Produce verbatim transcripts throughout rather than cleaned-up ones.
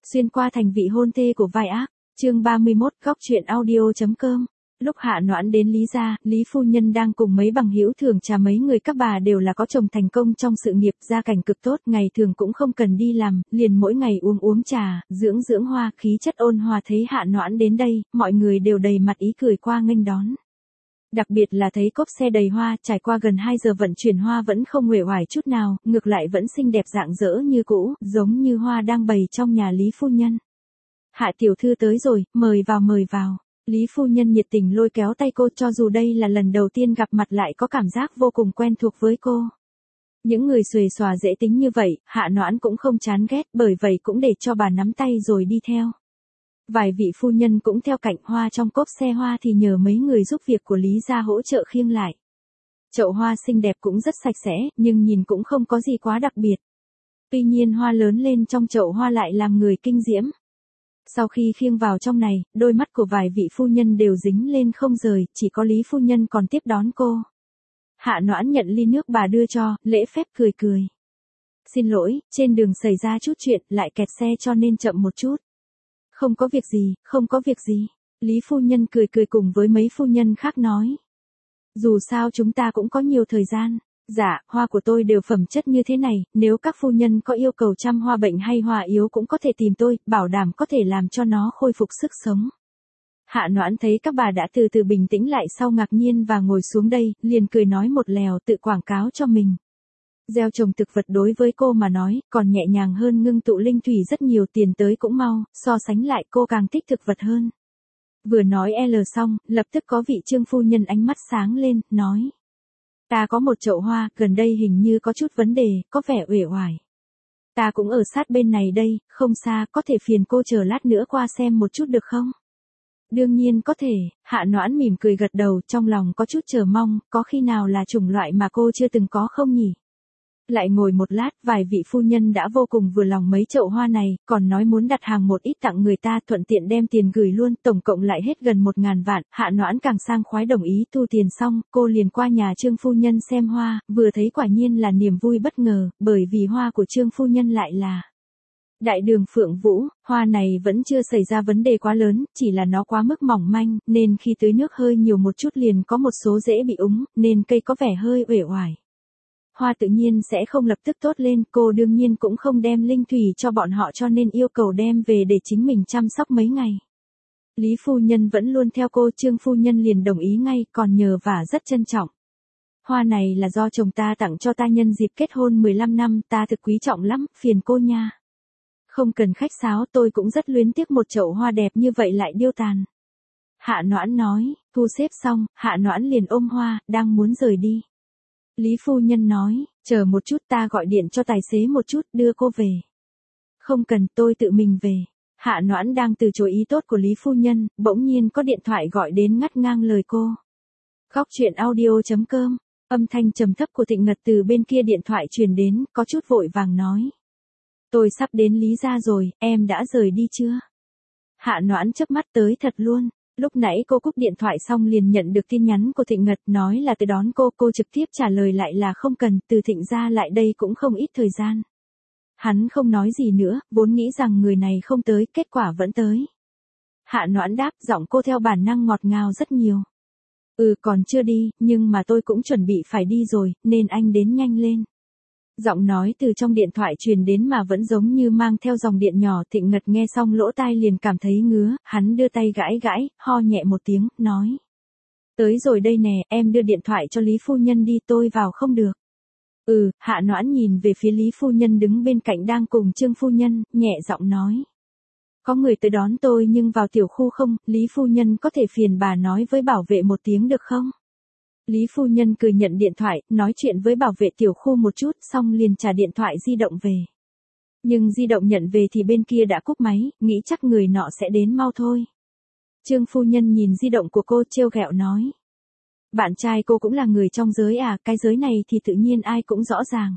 Xuyên qua thành vị hôn thê của vai ác, chương ba mươi mốt, góc truyện audio.com. Lúc Hạ Noãn đến Lý gia, Lý phu nhân đang cùng mấy bằng hữu thưởng trà, mấy người các bà đều là có chồng thành công trong sự nghiệp, gia cảnh cực tốt, ngày thường cũng không cần đi làm, liền mỗi ngày uống uống trà, dưỡng dưỡng hoa, khí chất ôn hòa. Thấy Hạ Noãn đến đây, mọi người đều đầy mặt ý cười qua nghênh đón. Đặc biệt là thấy cốp xe đầy hoa, trải qua gần hai giờ vận chuyển hoa vẫn không uể oải chút nào, ngược lại vẫn xinh đẹp rạng rỡ như cũ, giống như hoa đang bày trong nhà Lý phu nhân. Hạ tiểu thư tới rồi, mời vào mời vào. Lý phu nhân nhiệt tình lôi kéo tay cô, cho dù đây là lần đầu tiên gặp mặt lại có cảm giác vô cùng quen thuộc với cô. Những người xuề xòa dễ tính như vậy, Hạ Noãn cũng không chán ghét, bởi vậy cũng để cho bà nắm tay rồi đi theo. Vài vị phu nhân cũng theo cạnh, hoa trong cốp xe hoa thì nhờ mấy người giúp việc của Lý gia hỗ trợ khiêng lại. Chậu hoa xinh đẹp cũng rất sạch sẽ, nhưng nhìn cũng không có gì quá đặc biệt. Tuy nhiên hoa lớn lên trong chậu hoa lại làm người kinh diễm. Sau khi khiêng vào trong này, đôi mắt của vài vị phu nhân đều dính lên không rời, chỉ có Lý phu nhân còn tiếp đón cô. Hạ Noãn nhận ly nước bà đưa cho, lễ phép cười cười. Xin lỗi, trên đường xảy ra chút chuyện, lại kẹt xe cho nên chậm một chút. Không có việc gì, không có việc gì. Lý phu nhân cười cười cùng với mấy phu nhân khác nói. Dù sao chúng ta cũng có nhiều thời gian. Dạ, hoa của tôi đều phẩm chất như thế này, nếu các phu nhân có yêu cầu chăm hoa bệnh hay hoa yếu cũng có thể tìm tôi, bảo đảm có thể làm cho nó khôi phục sức sống. Hạ Noãn thấy các bà đã từ từ bình tĩnh lại sau ngạc nhiên và ngồi xuống đây, liền cười nói một lèo tự quảng cáo cho mình. Gieo trồng thực vật đối với cô mà nói, còn nhẹ nhàng hơn ngưng tụ linh thủy rất nhiều, tiền tới cũng mau, so sánh lại cô càng thích thực vật hơn. Vừa nói L xong, lập tức có vị Trương phu nhân ánh mắt sáng lên, nói. Ta có một chậu hoa, gần đây hình như có chút vấn đề, có vẻ uể oải. Ta cũng ở sát bên này đây, không xa, có thể phiền cô chờ lát nữa qua xem một chút được không? Đương nhiên có thể, Hạ Noãn mỉm cười gật đầu, trong lòng có chút chờ mong, có khi nào là chủng loại mà cô chưa từng có không nhỉ? Lại ngồi một lát, vài vị phu nhân đã vô cùng vừa lòng mấy chậu hoa này, còn nói muốn đặt hàng một ít tặng người ta, thuận tiện đem tiền gửi luôn, tổng cộng lại hết gần một ngàn vạn. Hạ Noãn càng sang khoái đồng ý thu tiền xong, cô liền qua nhà Trương phu nhân xem hoa, vừa thấy quả nhiên là niềm vui bất ngờ, bởi vì hoa của Trương phu nhân lại là Đại đường Phượng Vũ. Hoa này vẫn chưa xảy ra vấn đề quá lớn, chỉ là nó quá mức mỏng manh, nên khi tưới nước hơi nhiều một chút liền có một số rễ bị úng, nên cây có vẻ hơi uể oải. Hoa tự nhiên sẽ không lập tức tốt lên, cô đương nhiên cũng không đem linh thủy cho bọn họ cho nên yêu cầu đem về để chính mình chăm sóc mấy ngày. Lý phu nhân vẫn luôn theo cô, Trương phu nhân liền đồng ý ngay, còn nhờ vả rất trân trọng. Hoa này là do chồng ta tặng cho ta nhân dịp kết hôn mười lăm năm, ta thực quý trọng lắm, phiền cô nha. Không cần khách sáo, tôi cũng rất luyến tiếc một chậu hoa đẹp như vậy lại điêu tàn. Hạ Noãn nói, thu xếp xong, Hạ Noãn liền ôm hoa, đang muốn rời đi. Lý phu nhân nói, chờ một chút, ta gọi điện cho tài xế một chút, đưa cô về. Không cần, tôi tự mình về. Hạ Noãn đang từ chối ý tốt của Lý phu nhân, bỗng nhiên có điện thoại gọi đến ngắt ngang lời cô. Góc truyện audio.com, âm thanh trầm thấp của Thịnh Ngật từ bên kia điện thoại truyền đến, có chút vội vàng nói. Tôi sắp đến Lý gia rồi, em đã rời đi chưa? Hạ Noãn chớp mắt, tới thật luôn. Lúc nãy cô cúp điện thoại xong liền nhận được tin nhắn của Thịnh Ngật nói là tới đón cô, cô trực tiếp trả lời lại là không cần, từ Thịnh gia lại đây cũng không ít thời gian. Hắn không nói gì nữa, vốn nghĩ rằng người này không tới, kết quả vẫn tới. Hạ Noãn đáp, giọng cô theo bản năng ngọt ngào rất nhiều. Ừ, còn chưa đi, nhưng mà tôi cũng chuẩn bị phải đi rồi, nên anh đến nhanh lên. Giọng nói từ trong điện thoại truyền đến mà vẫn giống như mang theo dòng điện nhỏ. Thịnh Ngật nghe xong lỗ tai liền cảm thấy ngứa, hắn đưa tay gãi gãi, ho nhẹ một tiếng, nói. Tới rồi đây nè, em đưa điện thoại cho Lý phu nhân đi, tôi vào không được. Ừ, Hạ Noãn nhìn về phía Lý phu nhân đứng bên cạnh đang cùng Trương phu nhân, nhẹ giọng nói. Có người tới đón tôi nhưng vào tiểu khu không, Lý phu nhân có thể phiền bà nói với bảo vệ một tiếng được không? Lý phu nhân cười nhận điện thoại, nói chuyện với bảo vệ tiểu khu một chút, xong liền trả điện thoại di động về. Nhưng di động nhận về thì bên kia đã cúp máy, nghĩ chắc người nọ sẽ đến mau thôi. Trương phu nhân nhìn di động của cô trêu ghẹo nói. Bạn trai cô cũng là người trong giới à, cái giới này thì tự nhiên ai cũng rõ ràng.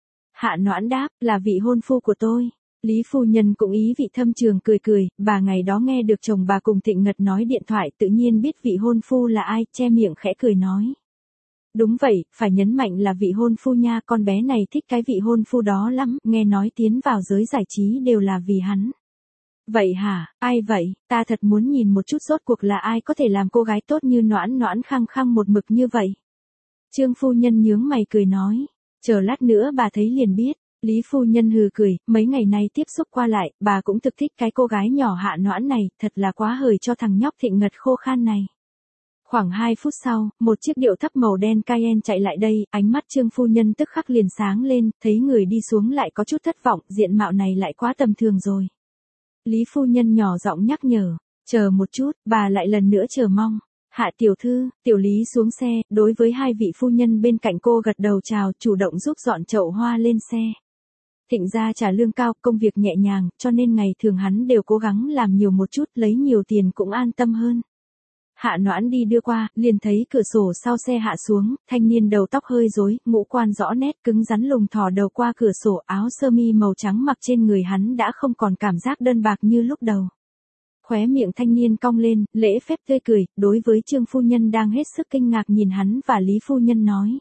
Hạ Noãn đáp, là vị hôn phu của tôi. Lý phu nhân cũng ý vị thâm trường cười cười, bà ngày đó nghe được chồng bà cùng Thịnh Ngật nói điện thoại tự nhiên biết vị hôn phu là ai, che miệng khẽ cười nói. Đúng vậy, phải nhấn mạnh là vị hôn phu nha, con bé này thích cái vị hôn phu đó lắm, nghe nói tiến vào giới giải trí đều là vì hắn. Vậy hả, ai vậy, ta thật muốn nhìn một chút rốt cuộc là ai có thể làm cô gái tốt như Noãn Noãn khăng khăng một mực như vậy. Trương phu nhân nhướng mày cười nói, chờ lát nữa bà thấy liền biết. Lý phu nhân hừ cười, mấy ngày nay tiếp xúc qua lại, bà cũng thực thích cái cô gái nhỏ Hạ Noãn này, thật là quá hời cho thằng nhóc Thịnh Ngật khô khan này. Khoảng hai phút sau, một chiếc điệu thấp màu đen Cayenne chạy lại đây, ánh mắt Trương phu nhân tức khắc liền sáng lên, thấy người đi xuống lại có chút thất vọng, diện mạo này lại quá tầm thường rồi. Lý phu nhân nhỏ giọng nhắc nhở, chờ một chút, bà lại lần nữa chờ mong. Hạ tiểu thư, tiểu Lý xuống xe, đối với hai vị phu nhân bên cạnh cô gật đầu chào, chủ động giúp dọn chậu hoa lên xe. Thịnh gia trả lương cao, công việc nhẹ nhàng, cho nên ngày thường hắn đều cố gắng làm nhiều một chút, lấy nhiều tiền cũng an tâm hơn. Hạ Noãn đi đưa qua, liền thấy cửa sổ sau xe hạ xuống, thanh niên đầu tóc hơi rối, ngũ quan rõ nét, cứng rắn lùng thò đầu qua cửa sổ, áo sơ mi màu trắng mặc trên người hắn đã không còn cảm giác đơn bạc như lúc đầu. Khóe miệng thanh niên cong lên, lễ phép tươi cười, đối với Trương phu nhân đang hết sức kinh ngạc nhìn hắn và Lý phu nhân nói.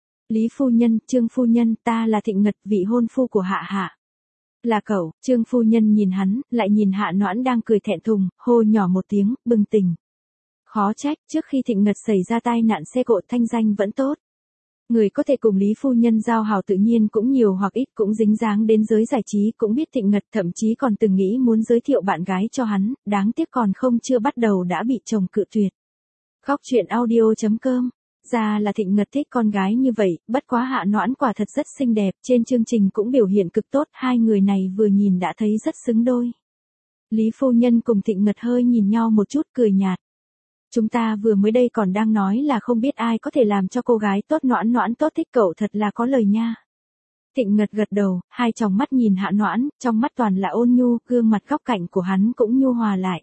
Lý phu nhân, Trương phu nhân, ta là Thịnh Ngật, vị hôn phu của Hạ Hạ. Là cậu, Trương phu nhân nhìn hắn, lại nhìn Hạ Noãn đang cười thẹn thùng, hô nhỏ một tiếng, bừng tỉnh. Khó trách, trước khi Thịnh Ngật xảy ra tai nạn xe cộ thanh danh vẫn tốt. Người có thể cùng Lý phu nhân giao hảo tự nhiên cũng nhiều hoặc ít cũng dính dáng đến giới giải trí, cũng biết Thịnh Ngật, thậm chí còn từng nghĩ muốn giới thiệu bạn gái cho hắn, đáng tiếc còn không chưa bắt đầu đã bị chồng cự tuyệt. Góc truyện audio chấm com. Ra là Thịnh Ngật thích con gái như vậy, bất quá Hạ Noãn quả thật rất xinh đẹp, trên chương trình cũng biểu hiện cực tốt, hai người này vừa nhìn đã thấy rất xứng đôi. Lý phu nhân cùng Thịnh Ngật hơi nhìn nhau một chút cười nhạt. Chúng ta vừa mới đây còn đang nói là không biết ai có thể làm cho cô gái tốt, Noãn Noãn tốt thích cậu thật là có lời nha. Thịnh Ngật gật đầu, hai tròng mắt nhìn Hạ Noãn, trong mắt toàn là ôn nhu, gương mặt góc cạnh của hắn cũng nhu hòa lại.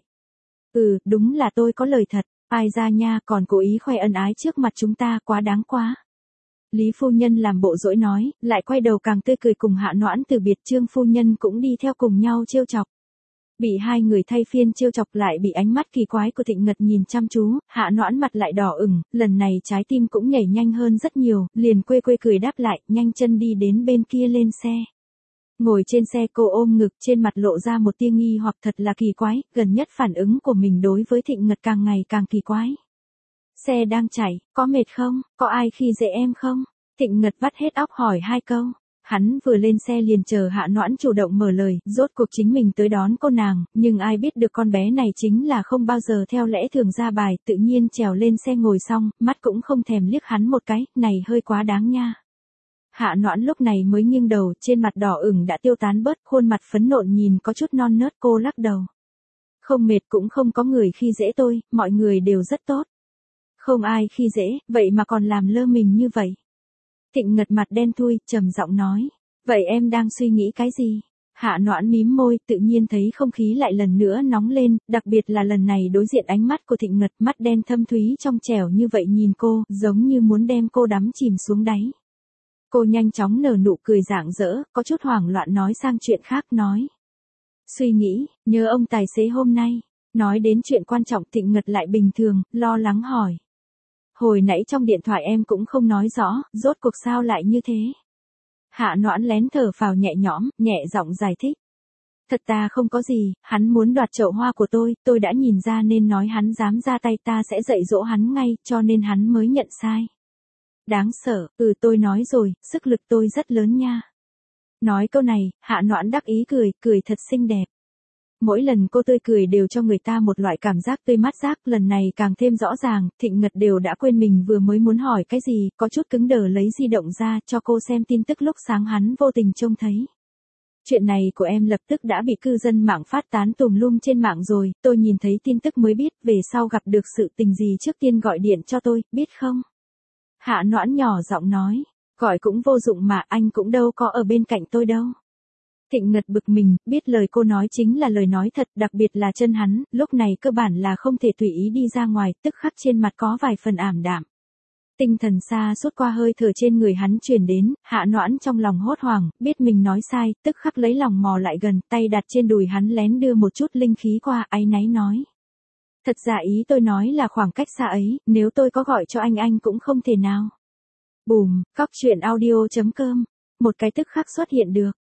Ừ, đúng là tôi có lời thật, ai ra nha, còn cố ý khoe ân ái trước mặt chúng ta, quá đáng quá. Lý phu nhân làm bộ dỗi nói, lại quay đầu càng tươi cười cùng Hạ Noãn từ biệt. Trương phu nhân cũng đi theo cùng nhau trêu chọc. Bị hai người thay phiên trêu chọc lại bị ánh mắt kỳ quái của Thịnh Ngật nhìn chăm chú, Hạ Noãn mặt lại đỏ ửng, lần này trái tim cũng nhảy nhanh hơn rất nhiều, liền quê quê cười đáp lại, nhanh chân đi đến bên kia lên xe. Ngồi trên xe cô ôm ngực, trên mặt lộ ra một tia nghi hoặc, thật là kỳ quái, gần nhất phản ứng của mình đối với Thịnh Ngật càng ngày càng kỳ quái. Xe đang chạy, có mệt không, có ai khi dễ em không? Thịnh Ngật vắt hết óc hỏi hai câu. Hắn vừa lên xe liền chờ Hạ Noãn chủ động mở lời, rốt cuộc chính mình tới đón cô nàng, nhưng ai biết được con bé này chính là không bao giờ theo lẽ thường ra bài, tự nhiên trèo lên xe ngồi xong, mắt cũng không thèm liếc hắn một cái, này hơi quá đáng nha. Hạ Noãn lúc này mới nghiêng đầu, trên mặt đỏ ửng đã tiêu tán bớt, khuôn mặt phấn nộn nhìn có chút non nớt, cô lắc đầu. Không mệt, cũng không có người khi dễ tôi, mọi người đều rất tốt. Không ai khi dễ, vậy mà còn làm lơ mình như vậy. Thịnh Ngật mặt đen thui, trầm giọng nói, vậy em đang suy nghĩ cái gì? Hạ Noãn mím môi, tự nhiên thấy không khí lại lần nữa nóng lên, đặc biệt là lần này đối diện ánh mắt của Thịnh Ngật, mắt đen thâm thúy trong trẻo như vậy nhìn cô, giống như muốn đem cô đắm chìm xuống đáy. Cô nhanh chóng nở nụ cười rạng rỡ, có chút hoảng loạn nói sang chuyện khác, nói. Suy nghĩ, nhớ ông tài xế hôm nay, nói đến chuyện quan trọng. Thịnh Ngật lại bình thường, lo lắng hỏi. Hồi nãy trong điện thoại em cũng không nói rõ, rốt cuộc sao lại như thế? Hạ Noãn lén thở phào nhẹ nhõm, nhẹ giọng giải thích. Thật ta không có gì, hắn muốn đoạt chậu hoa của tôi, tôi đã nhìn ra nên nói hắn dám ra tay ta sẽ dạy dỗ hắn ngay, cho nên hắn mới nhận sai. Đáng sợ, ừ tôi nói rồi, sức lực tôi rất lớn nha. Nói câu này, Hạ Noãn đắc ý cười, cười thật xinh đẹp. Mỗi lần cô tươi cười đều cho người ta một loại cảm giác tươi mát rác, lần này càng thêm rõ ràng. Thịnh Ngật đều đã quên mình vừa mới muốn hỏi cái gì, có chút cứng đờ lấy di động ra cho cô xem tin tức lúc sáng hắn vô tình trông thấy. Chuyện này của em lập tức đã bị cư dân mạng phát tán tùm lum trên mạng rồi, tôi nhìn thấy tin tức mới biết, về sau gặp được sự tình gì trước tiên gọi điện cho tôi, biết không? Hạ Noãn nhỏ giọng nói, gọi cũng vô dụng mà, anh cũng đâu có ở bên cạnh tôi đâu. Thịnh Ngật bực mình, biết lời cô nói chính là lời nói thật, đặc biệt là chân hắn, lúc này cơ bản là không thể tùy ý đi ra ngoài, tức khắc trên mặt có vài phần ảm đạm. Tinh thần xa suốt qua hơi thở trên người hắn truyền đến, Hạ Noãn trong lòng hốt hoảng, biết mình nói sai, tức khắc lấy lòng mò lại gần, tay đặt trên đùi hắn lén đưa một chút linh khí qua, áy náy nói. Thật ra ý tôi nói là khoảng cách xa ấy, nếu tôi có gọi cho anh anh cũng không thể nào. Bùm, góc truyện audio chấm com, một cái tức khắc xuất hiện được.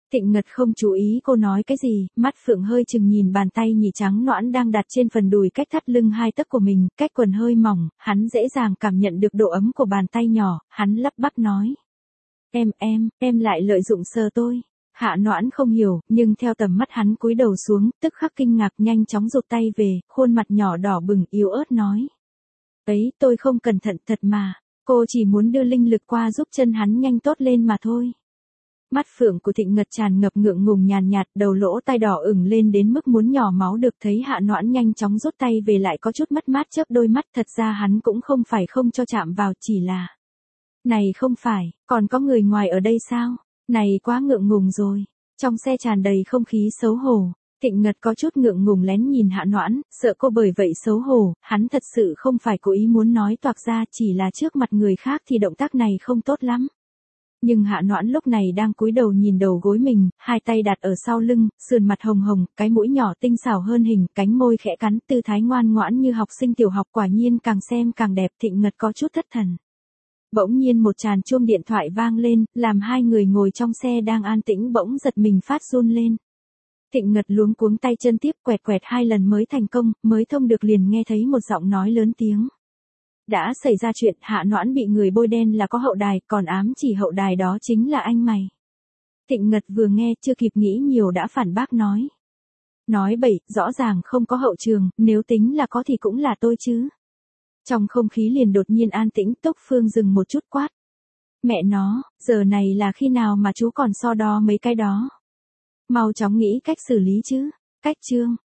Thịnh Ngật không chú ý cô nói cái gì, mắt Phượng hơi chừng nhìn bàn tay nhì trắng nõn đang đặt trên phần đùi cách thắt lưng hai tấc của mình, cách quần hơi mỏng, hắn dễ dàng cảm nhận được độ ấm của bàn tay nhỏ, hắn lắp bắp nói. Em, em, em lại lợi dụng sờ tôi. Hạ Noãn không hiểu, nhưng theo tầm mắt hắn cúi đầu xuống, tức khắc kinh ngạc nhanh chóng rụt tay về, khuôn mặt nhỏ đỏ bừng yếu ớt nói. Ấy, tôi không cẩn thận thật mà, cô chỉ muốn đưa linh lực qua giúp chân hắn nhanh tốt lên mà thôi. Mắt Phượng của Thịnh Ngật tràn ngập ngượng ngùng nhàn nhạt, đầu lỗ tai đỏ ửng lên đến mức muốn nhỏ máu được, thấy Hạ Noãn nhanh chóng rút tay về lại có chút mất mát chớp đôi mắt, thật ra hắn cũng không phải không cho chạm vào, chỉ là. Này không phải, còn có người ngoài ở đây sao? Này quá ngượng ngùng rồi. Trong xe tràn đầy không khí xấu hổ. Thịnh Ngật có chút ngượng ngùng lén nhìn Hạ Noãn, sợ cô bởi vậy xấu hổ, hắn thật sự không phải cố ý muốn nói toạc ra, chỉ là trước mặt người khác thì động tác này không tốt lắm. Nhưng Hạ Noãn lúc này đang cúi đầu nhìn đầu gối mình, hai tay đặt ở sau lưng, sườn mặt hồng hồng, cái mũi nhỏ tinh xảo hơn hình, cánh môi khẽ cắn, tư thái ngoan ngoãn như học sinh tiểu học, quả nhiên càng xem càng đẹp. Thịnh Ngật có chút thất thần. Bỗng nhiên một tràn chuông điện thoại vang lên, làm hai người ngồi trong xe đang an tĩnh bỗng giật mình phát run lên. Thịnh Ngật luống cuống tay chân tiếp quẹt quẹt hai lần mới thành công, mới thông được liền nghe thấy một giọng nói lớn tiếng. Đã xảy ra chuyện, Hạ Noãn bị người bôi đen là có hậu đài, còn ám chỉ hậu đài đó chính là anh mày. Thịnh Ngật vừa nghe chưa kịp nghĩ nhiều đã phản bác nói. Nói bậy, rõ ràng không có hậu trường, nếu tính là có thì cũng là tôi chứ. Trong không khí liền đột nhiên an tĩnh, Tốc Phương dừng một chút quát. Mẹ nó, giờ này là khi nào mà chú còn so đo mấy cái đó. Mau chóng nghĩ cách xử lý chứ. Cách chương.